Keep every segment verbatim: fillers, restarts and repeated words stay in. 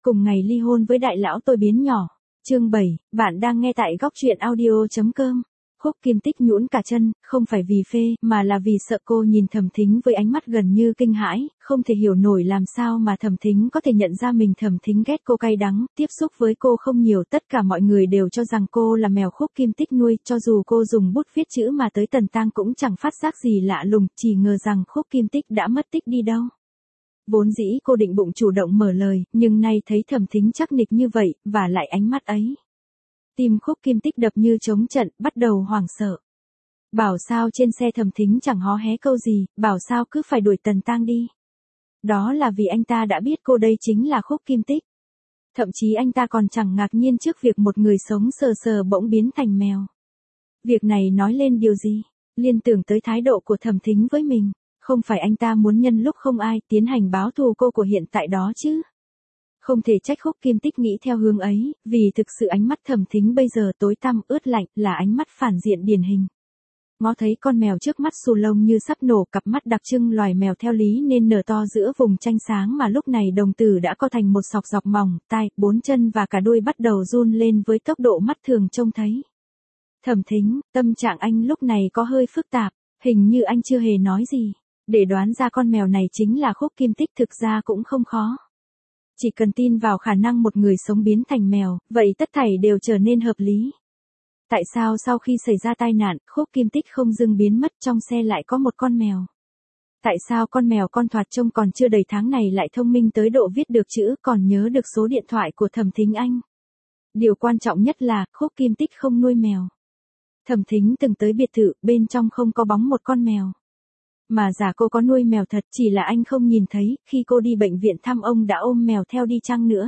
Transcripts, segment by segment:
cùng ngày ly hôn với đại lão tôi biến nhỏ. Chương bảy, bạn đang nghe tại góc truyện audio.com. Khúc Kim Tích nhũn cả chân, không phải vì phê, mà là vì sợ cô nhìn Thẩm Thính với ánh mắt gần như kinh hãi, không thể hiểu nổi làm sao mà Thẩm Thính có thể nhận ra mình. Thẩm Thính ghét cô cay đắng, tiếp xúc với cô không nhiều, tất cả mọi người đều cho rằng cô là mèo Khúc Kim Tích nuôi, cho dù cô dùng bút viết chữ mà tới Tần Tang cũng chẳng phát giác gì lạ lùng, chỉ ngờ rằng Khúc Kim Tích đã mất tích đi đâu. Vốn dĩ cô định bụng chủ động mở lời, nhưng nay thấy Thẩm Thính chắc nịch như vậy, và lại ánh mắt ấy. Tim Khúc Kim Tích đập như trống trận, bắt đầu hoảng sợ. Bảo sao trên xe Thẩm Thính chẳng hó hé câu gì, bảo sao cứ phải đuổi Tần Tang đi. Đó là vì anh ta đã biết cô đây chính là Khúc Kim Tích. Thậm chí anh ta còn chẳng ngạc nhiên trước việc một người sống sờ sờ bỗng biến thành mèo. Việc này nói lên điều gì? Liên tưởng tới thái độ của Thẩm Thính với mình. Không phải anh ta muốn nhân lúc không ai tiến hành báo thù cô của hiện tại đó chứ? Không thể trách Khúc Kim Tích nghĩ theo hướng ấy, vì thực sự ánh mắt Thẩm Thính bây giờ tối tăm ướt lạnh, là ánh mắt phản diện điển hình. Ngó thấy con mèo trước mắt xù lông như sắp nổ, cặp mắt đặc trưng loài mèo theo lý nên nở to giữa vùng tranh sáng mà lúc này đồng tử đã co thành một sọc dọc mỏng, tai, bốn chân và cả đuôi bắt đầu run lên với tốc độ mắt thường trông thấy. Thẩm Thính, tâm trạng anh lúc này có hơi phức tạp, hình như anh chưa hề nói gì. Để đoán ra con mèo này chính là Khúc Kim Tích thực ra cũng không khó. Chỉ cần tin vào khả năng một người sống biến thành mèo, vậy tất thảy đều trở nên hợp lý. Tại sao sau khi xảy ra tai nạn, Khúc Kim Tích không dưng biến mất, trong xe lại có một con mèo? Tại sao con mèo con thoạt trông còn chưa đầy tháng này lại thông minh tới độ viết được chữ, còn nhớ được số điện thoại của Thẩm Thính anh? Điều quan trọng nhất là, Khúc Kim Tích không nuôi mèo. Thẩm Thính từng tới biệt thự, bên trong không có bóng một con mèo. Mà giả cô có nuôi mèo thật, chỉ là anh không nhìn thấy, khi cô đi bệnh viện thăm ông đã ôm mèo theo đi chăng nữa.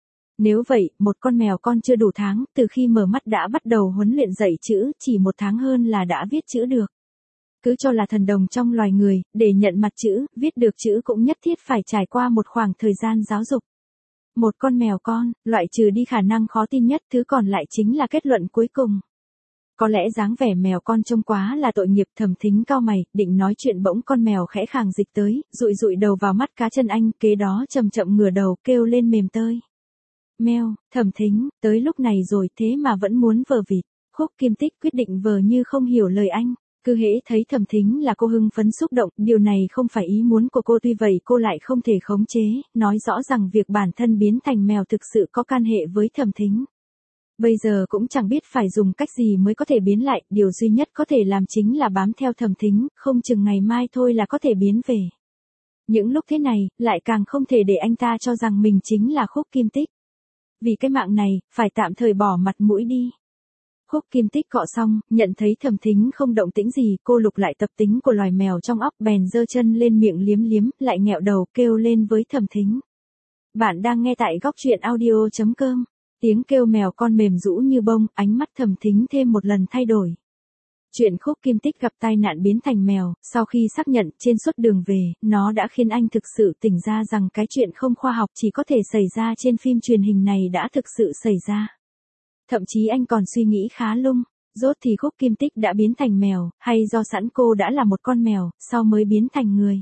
Nếu vậy, một con mèo con chưa đủ tháng, từ khi mở mắt đã bắt đầu huấn luyện dạy chữ, chỉ một tháng hơn là đã viết chữ được. Cứ cho là thần đồng trong loài người, để nhận mặt chữ, viết được chữ cũng nhất thiết phải trải qua một khoảng thời gian giáo dục. Một con mèo con, loại trừ đi khả năng khó tin nhất, thứ còn lại chính là kết luận cuối cùng. Có lẽ dáng vẻ mèo con trông quá là tội nghiệp. Thẩm Thính cau mày, định nói chuyện bỗng con mèo khẽ khàng dịch tới, dụi dụi đầu vào mắt cá chân anh, kế đó chậm chậm ngửa đầu kêu lên mềm tơi. Meo, Thẩm Thính, tới lúc này rồi thế mà vẫn muốn vờ vịt. Khúc Kim Tích quyết định vờ như không hiểu lời anh. Cứ hễ thấy Thẩm Thính là cô hưng phấn xúc động, điều này không phải ý muốn của cô, tuy vậy cô lại không thể khống chế, nói rõ rằng việc bản thân biến thành mèo thực sự có can hệ với Thẩm Thính. Bây giờ cũng chẳng biết phải dùng cách gì mới có thể biến lại, điều duy nhất có thể làm chính là bám theo Thẩm Thính, không chừng ngày mai thôi là có thể biến về. Những lúc thế này, lại càng không thể để anh ta cho rằng mình chính là Khúc Kim Tích. Vì cái mạng này, phải tạm thời bỏ mặt mũi đi. Khúc Kim Tích cọ xong, nhận thấy Thẩm Thính không động tĩnh gì, cô lục lại tập tính của loài mèo trong óc, bèn giơ chân lên miệng liếm liếm, lại nghẹo đầu kêu lên với Thẩm Thính. Bạn đang nghe tại góc truyện audio.com. Tiếng kêu mèo con mềm rũ như bông, ánh mắt Thẩm Thính thêm một lần thay đổi. Chuyện Khúc Kim Tích gặp tai nạn biến thành mèo, sau khi xác nhận trên suốt đường về, nó đã khiến anh thực sự tỉnh ra rằng cái chuyện không khoa học chỉ có thể xảy ra trên phim truyền hình này đã thực sự xảy ra. Thậm chí anh còn suy nghĩ khá lung, rốt thì Khúc Kim Tích đã biến thành mèo, hay do sẵn cô đã là một con mèo, sau mới biến thành người.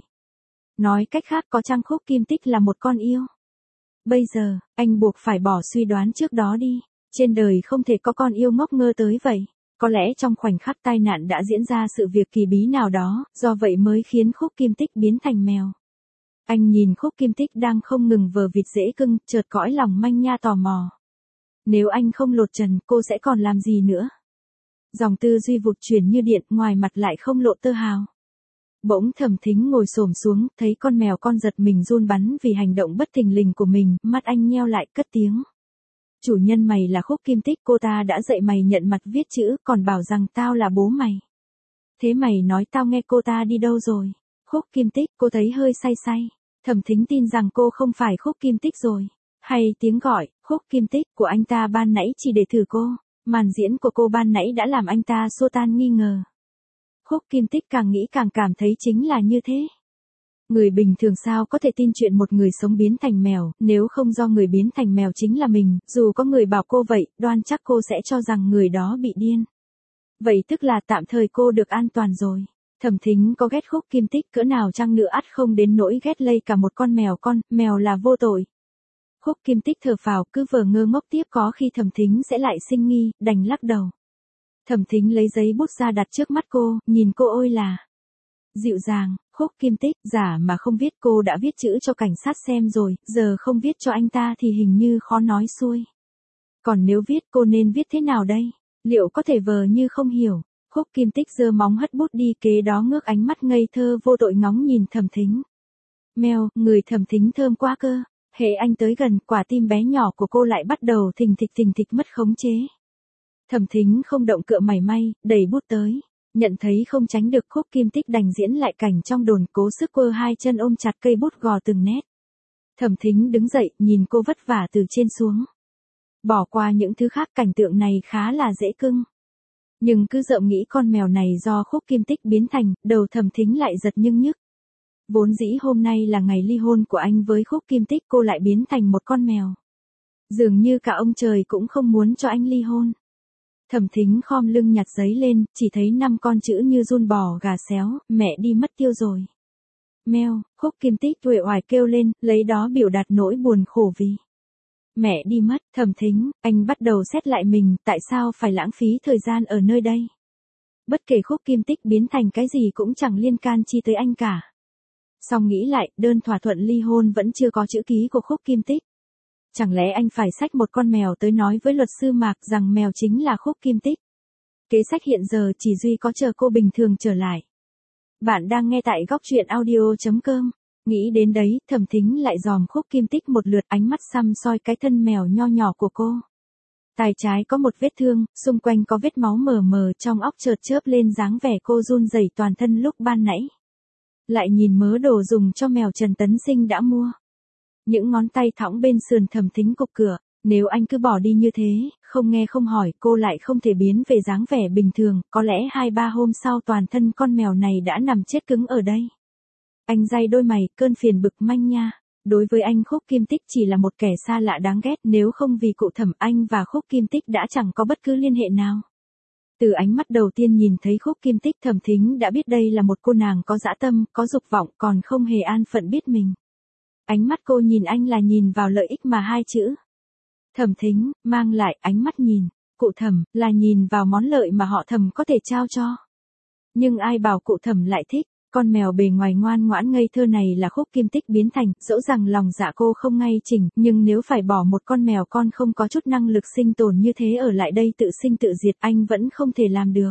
Nói cách khác, có chăng Khúc Kim Tích là một con yêu? Bây giờ, anh buộc phải bỏ suy đoán trước đó đi. Trên đời không thể có con yêu ngốc ngơ tới vậy. Có lẽ trong khoảnh khắc tai nạn đã diễn ra sự việc kỳ bí nào đó, do vậy mới khiến Khúc Kim Tích biến thành mèo. Anh nhìn Khúc Kim Tích đang không ngừng vờ vịt dễ cưng, chợt cõi lòng manh nha tò mò. Nếu anh không lột trần, cô sẽ còn làm gì nữa? Dòng tư duy vụt chuyển như điện, ngoài mặt lại không lộ tơ hào. Bỗng Thẩm Thính ngồi xổm xuống, thấy con mèo con giật mình run bắn vì hành động bất thình lình của mình, mắt anh nheo lại cất tiếng. Chủ nhân mày là Khúc Kim Tích, cô ta đã dạy mày nhận mặt viết chữ, còn bảo rằng tao là bố mày. Thế mày nói tao nghe cô ta đi đâu rồi? Khúc Kim Tích, cô thấy hơi say say. Thẩm Thính tin rằng cô không phải Khúc Kim Tích rồi. Hay tiếng gọi, Khúc Kim Tích của anh ta ban nãy chỉ để thử cô. Màn diễn của cô ban nãy đã làm anh ta xua tan nghi ngờ. Khúc Kim Tích càng nghĩ càng cảm thấy chính là như thế. Người bình thường sao có thể tin chuyện một người sống biến thành mèo, nếu không do người biến thành mèo chính là mình, dù có người bảo cô vậy, đoan chắc cô sẽ cho rằng người đó bị điên. Vậy tức là tạm thời cô được an toàn rồi. Thẩm Thính có ghét Khúc Kim Tích cỡ nào chăng nữa ắt không đến nỗi ghét lây cả một con mèo con, mèo là vô tội. Khúc Kim Tích thở phào cứ vờ ngơ ngốc tiếp có khi Thẩm Thính sẽ lại sinh nghi, đành lắc đầu. Thẩm Thính lấy giấy bút ra đặt trước mắt cô, nhìn cô ôi là dịu dàng. Khúc Kim Tích, giả mà không viết, cô đã viết chữ cho cảnh sát xem rồi, giờ không viết cho anh ta thì hình như khó nói xuôi. Còn nếu viết cô nên viết thế nào đây? Liệu có thể vờ như không hiểu? Khúc Kim Tích giơ móng hất bút đi, kế đó ngước ánh mắt ngây thơ vô tội ngóng nhìn Thẩm Thính. Mèo, người Thẩm Thính thơm quá cơ. Hễ anh tới gần, quả tim bé nhỏ của cô lại bắt đầu thình thịch thình thịch mất khống chế. Thẩm Thính không động cựa mảy may, đẩy bút tới. Nhận thấy không tránh được, Khúc Kim Tích đành diễn lại cảnh trong đồn, cố sức quơ hai chân ôm chặt cây bút gò từng nét. Thẩm Thính đứng dậy, nhìn cô vất vả từ trên xuống. Bỏ qua những thứ khác, cảnh tượng này khá là dễ cưng. Nhưng cứ dợm nghĩ con mèo này do Khúc Kim Tích biến thành, đầu Thẩm Thính lại giật nhưng nhức. Vốn dĩ hôm nay là ngày ly hôn của anh với Khúc Kim Tích, cô lại biến thành một con mèo. Dường như cả ông trời cũng không muốn cho anh ly hôn. Thẩm Thính khom lưng nhặt giấy lên, chỉ thấy năm con chữ như giun bò gà xéo, mẹ đi mất tiêu rồi. Meo, Khúc Kim Tích uể oải kêu lên, lấy đó biểu đạt nỗi buồn khổ vì mẹ đi mất. Thẩm Thính, anh bắt đầu xét lại mình, tại sao phải lãng phí thời gian ở nơi đây? Bất kể Khúc Kim Tích biến thành cái gì cũng chẳng liên can chi tới anh cả. Xong nghĩ lại, đơn thỏa thuận ly hôn vẫn chưa có chữ ký của Khúc Kim Tích. Chẳng lẽ anh phải xách một con mèo tới nói với luật sư Mạc rằng mèo chính là Khúc Kim Tích? Kế sách hiện giờ chỉ duy có chờ cô bình thường trở lại. Bạn đang nghe tại góc truyện audio chấm com. Nghĩ đến đấy, Thẩm Thính lại dòm Khúc Kim Tích một lượt, ánh mắt săm soi cái thân mèo nho nhỏ của cô. Tai trái có một vết thương, xung quanh có vết máu mờ mờ, trong óc chợt chớp lên dáng vẻ cô run rẩy toàn thân lúc ban nãy. Lại nhìn mớ đồ dùng cho mèo Trần Tấn Sinh đã mua. Những ngón tay thõng bên sườn Thẩm Thính cục cửa, nếu anh cứ bỏ đi như thế, không nghe không hỏi, cô lại không thể biến về dáng vẻ bình thường, có lẽ hai ba hôm sau toàn thân con mèo này đã nằm chết cứng ở đây. Anh day đôi mày, cơn phiền bực manh nha. Đối với anh Khúc Kim Tích chỉ là một kẻ xa lạ đáng ghét, nếu không vì cụ Thẩm, anh và Khúc Kim Tích đã chẳng có bất cứ liên hệ nào. Từ ánh mắt đầu tiên nhìn thấy Khúc Kim Tích, Thẩm Thính đã biết đây là một cô nàng có dã tâm, có dục vọng, còn không hề an phận biết mình. Ánh mắt cô nhìn anh là nhìn vào lợi ích mà hai chữ Thẩm Thính mang lại, ánh mắt nhìn cụ Thẩm là nhìn vào món lợi mà họ Thẩm có thể trao cho. Nhưng ai bảo cụ Thẩm lại thích con mèo bề ngoài ngoan ngoãn ngây thơ này là Khúc Kim Tích biến thành, dẫu rằng lòng dạ cô không ngay chỉnh, nhưng nếu phải bỏ một con mèo con không có chút năng lực sinh tồn như thế ở lại đây tự sinh tự diệt, anh vẫn không thể làm được.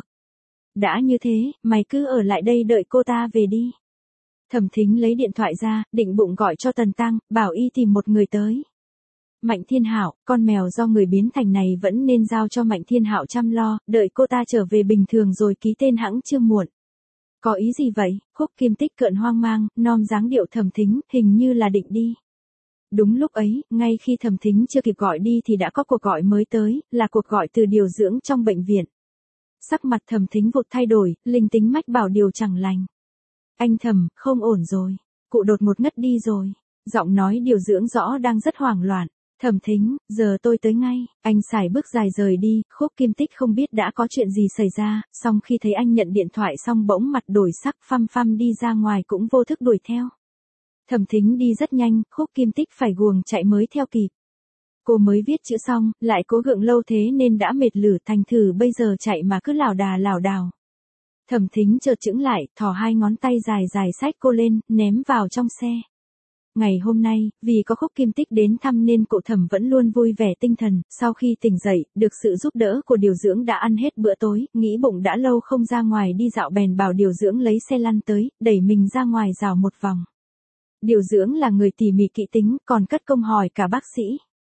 Đã như thế, mày cứ ở lại đây đợi cô ta về đi. Thẩm Thính lấy điện thoại ra, định bụng gọi cho Tần Tăng, bảo y tìm một người tới. Mạnh Thiên Hạo, con mèo do người biến thành này vẫn nên giao cho Mạnh Thiên Hạo chăm lo, đợi cô ta trở về bình thường rồi ký tên hẵng chưa muộn. Có ý gì vậy? Khúc Kim Tích cợn hoang mang, nom dáng điệu Thẩm Thính, hình như là định đi. Đúng lúc ấy, ngay khi Thẩm Thính chưa kịp gọi đi thì đã có cuộc gọi mới tới, là cuộc gọi từ điều dưỡng trong bệnh viện. Sắc mặt Thẩm Thính vụt thay đổi, linh tính mách bảo điều chẳng lành. Anh Thẩm, không ổn rồi. Cụ đột ngột ngất đi rồi. Giọng nói điều dưỡng rõ đang rất hoảng loạn. Thẩm Thính, giờ tôi tới ngay. Anh xài bước dài rời đi, Khúc Kim Tích không biết đã có chuyện gì xảy ra, song khi thấy anh nhận điện thoại xong bỗng mặt đổi sắc, phăm phăm đi ra ngoài cũng vô thức đuổi theo. Thẩm Thính đi rất nhanh, Khúc Kim Tích phải guồng chạy mới theo kịp. Cô mới viết chữ xong, lại cố gượng lâu thế nên đã mệt lử, thành thử bây giờ chạy mà cứ lảo đà lảo đảo. Thẩm Thính chợt chững lại, thò hai ngón tay dài dài xách cô lên, ném vào trong xe. Ngày hôm nay, vì có Khúc Kim Tích đến thăm nên cụ Thẩm vẫn luôn vui vẻ tinh thần, sau khi tỉnh dậy, được sự giúp đỡ của điều dưỡng đã ăn hết bữa tối, nghĩ bụng đã lâu không ra ngoài đi dạo bèn bảo điều dưỡng lấy xe lăn tới, đẩy mình ra ngoài dạo một vòng. Điều dưỡng là người tỉ mỉ kỹ tính, còn cất công hỏi cả bác sĩ.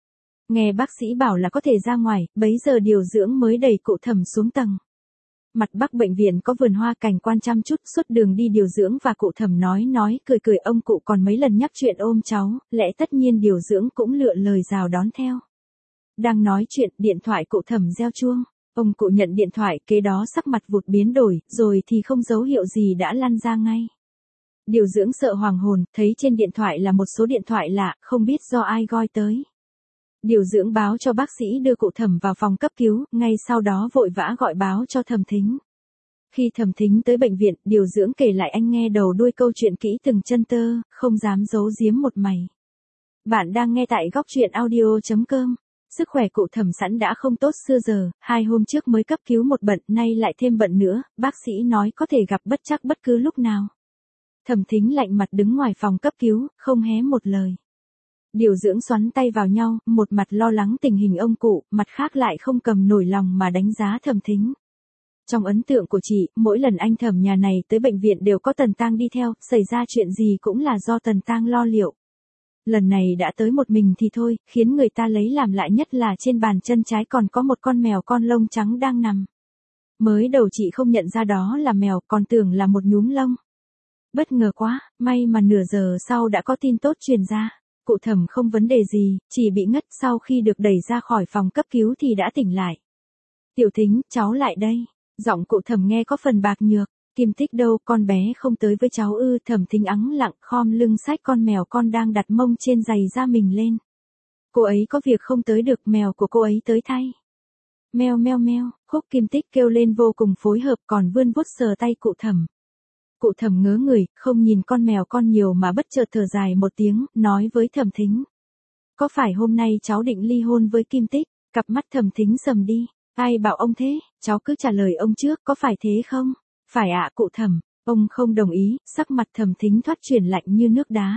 Nghe bác sĩ bảo là có thể ra ngoài, bấy giờ điều dưỡng mới đẩy cụ Thẩm xuống tầng. Mặt bắc bệnh viện có vườn hoa cảnh quan chăm chút, suốt đường đi điều dưỡng và cụ Thẩm nói nói cười cười, ông cụ còn mấy lần nhắc chuyện ôm cháu, lẽ tất nhiên điều dưỡng cũng lựa lời rào đón theo. Đang nói chuyện, điện thoại cụ Thẩm reo chuông, ông cụ nhận điện thoại, kế đó sắc mặt vụt biến đổi, rồi thì không dấu hiệu gì đã lăn ra ngay. Điều dưỡng sợ hoàng hồn, thấy trên điện thoại là một số điện thoại lạ, không biết do ai gọi tới. Điều dưỡng báo cho bác sĩ đưa cụ Thẩm vào phòng cấp cứu, ngay sau đó vội vã gọi báo cho Thẩm Thính. Khi Thẩm Thính tới bệnh viện, điều dưỡng kể lại anh nghe đầu đuôi câu chuyện kỹ từng chân tơ, không dám giấu giếm một mày. bạn đang nghe tại góc truyện audio chấm com. Sức khỏe cụ Thẩm sẵn đã không tốt xưa giờ, hai hôm trước mới cấp cứu một bận, nay lại thêm bận nữa, bác sĩ nói có thể gặp bất trắc bất cứ lúc nào. Thẩm Thính lạnh mặt đứng ngoài phòng cấp cứu, không hé một lời. Điều dưỡng xoắn tay vào nhau, một mặt lo lắng tình hình ông cụ, mặt khác lại không cầm nổi lòng mà đánh giá Thẩm Thính. Trong ấn tượng của chị, mỗi lần anh Thẩm nhà này tới bệnh viện đều có Tần Tang đi theo, xảy ra chuyện gì cũng là do Tần Tang lo liệu. Lần này đã tới một mình thì thôi, khiến người ta lấy làm lạ nhất là trên bàn chân trái còn có một con mèo con lông trắng đang nằm. Mới đầu chị không nhận ra đó là mèo, còn tưởng là một nhúm lông. Bất ngờ quá, may mà nửa giờ sau đã có tin tốt truyền ra. Cụ Thẩm không vấn đề gì, chỉ bị ngất, sau khi được đẩy ra khỏi phòng cấp cứu thì đã tỉnh lại. Tiểu Thính, cháu lại đây. Giọng cụ Thẩm nghe có phần bạc nhược. Kim Tích đâu, con bé không tới với cháu ư? Thẩm Thính ắng lặng khom lưng xách con mèo con đang đặt mông trên giày da mình lên. Cô ấy có việc không tới được, mèo của cô ấy tới thay. Meo meo meo, Khúc Kim Tích kêu lên vô cùng phối hợp, còn vươn vuốt sờ tay cụ Thẩm. Cụ Thẩm ngớ người, không nhìn con mèo con nhiều mà bất chợt thở dài một tiếng, nói với Thẩm Thính. Có phải hôm nay cháu định ly hôn với Kim Tích? Cặp mắt Thẩm Thính sầm đi. Ai bảo ông thế, cháu cứ trả lời ông trước, có phải thế không? Phải ạ cụ Thẩm. Ông không đồng ý, sắc mặt Thẩm Thính thoát chuyển lạnh như nước đá.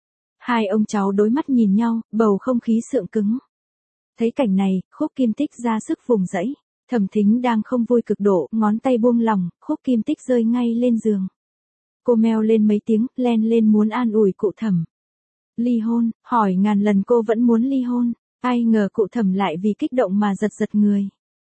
Hai ông cháu đối mắt nhìn nhau, bầu không khí sượng cứng. Thấy cảnh này, Khúc Kim Tích ra sức vùng dẫy. Thẩm Thính đang không vui cực độ, ngón tay buông lỏng, Khúc Kim Tích rơi ngay lên giường. Cô meo lên mấy tiếng, len lên muốn an ủi cụ Thẩm. Ly hôn, hỏi ngàn lần cô vẫn muốn ly hôn. Ai ngờ cụ Thẩm lại vì kích động mà giật giật người.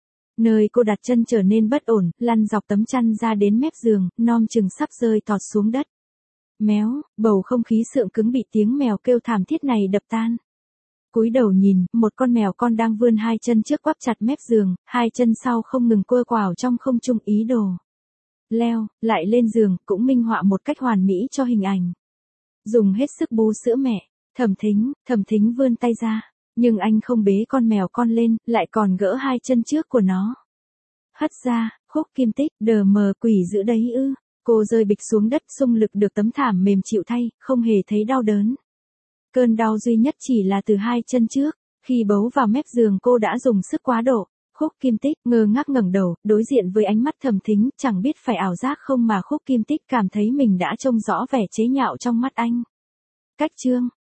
Nơi cô đặt chân trở nên bất ổn, lăn dọc tấm chăn ra đến mép giường, non chừng sắp rơi tọt xuống đất. Méo, bầu không khí sượng cứng bị tiếng mèo kêu thảm thiết này đập tan. Cúi đầu nhìn, một con mèo con đang vươn hai chân trước quắp chặt mép giường, hai chân sau không ngừng quơ quào trong không trung ý đồ. Leo, lại lên giường, cũng minh họa một cách hoàn mỹ cho hình ảnh. Dùng hết sức bú sữa mẹ, Thẩm Thính, Thẩm Thính vươn tay ra. Nhưng anh không bế con mèo con lên, lại còn gỡ hai chân trước của nó. Hất ra, Khúc Kim Tích, đờ mờ quỷ giữ đấy ư. Cô rơi bịch xuống đất, xung lực được tấm thảm mềm chịu thay, không hề thấy đau đớn. Cơn đau duy nhất chỉ là từ hai chân trước, khi bấu vào mép giường cô đã dùng sức quá độ. Khúc Kim Tích ngơ ngác ngẩng đầu, đối diện với ánh mắt Thẩm Thính, chẳng biết phải ảo giác không mà Khúc Kim Tích cảm thấy mình đã trông rõ vẻ chế nhạo trong mắt anh. Cách chương